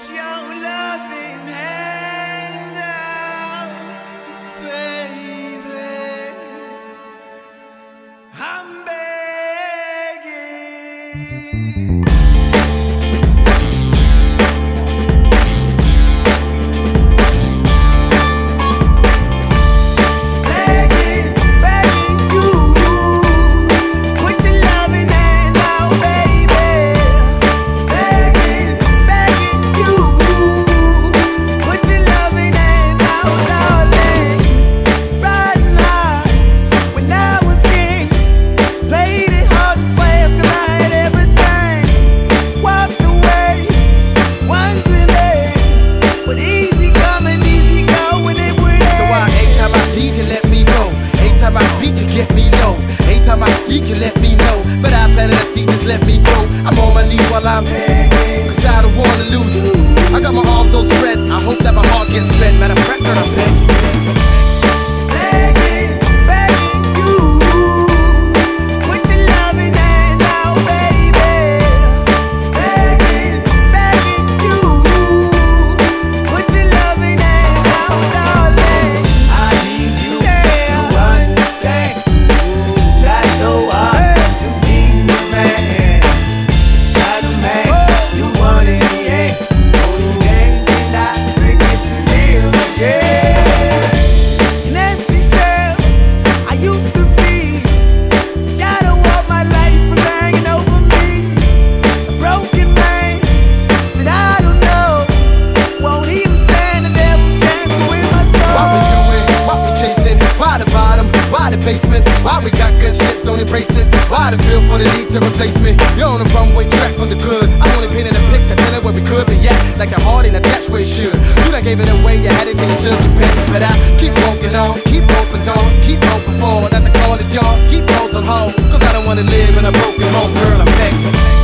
Put your loving hand out, baby. I'm begging. You let me know, but I planted a seed, just let me grow. I'm on my knees while I'm begging, cause I don't wanna lose you. I got my arms all spread, I hope that my heart gets fed. Matter of fact, girl, I'm begging. Basement. Why we got good shit, don't embrace it? Why the feel for the need to replace me? You're on the runway track from the good. I'm only painting a picture, telling where we could be at. Like a heart in a dash where it should. You done gave it away, you had it till you took your pick. But I keep walking on, keep open doors, keep hoping for that the call is yours. Keep those on hold, cause I don't wanna live in a broken home, girl, I'm begging.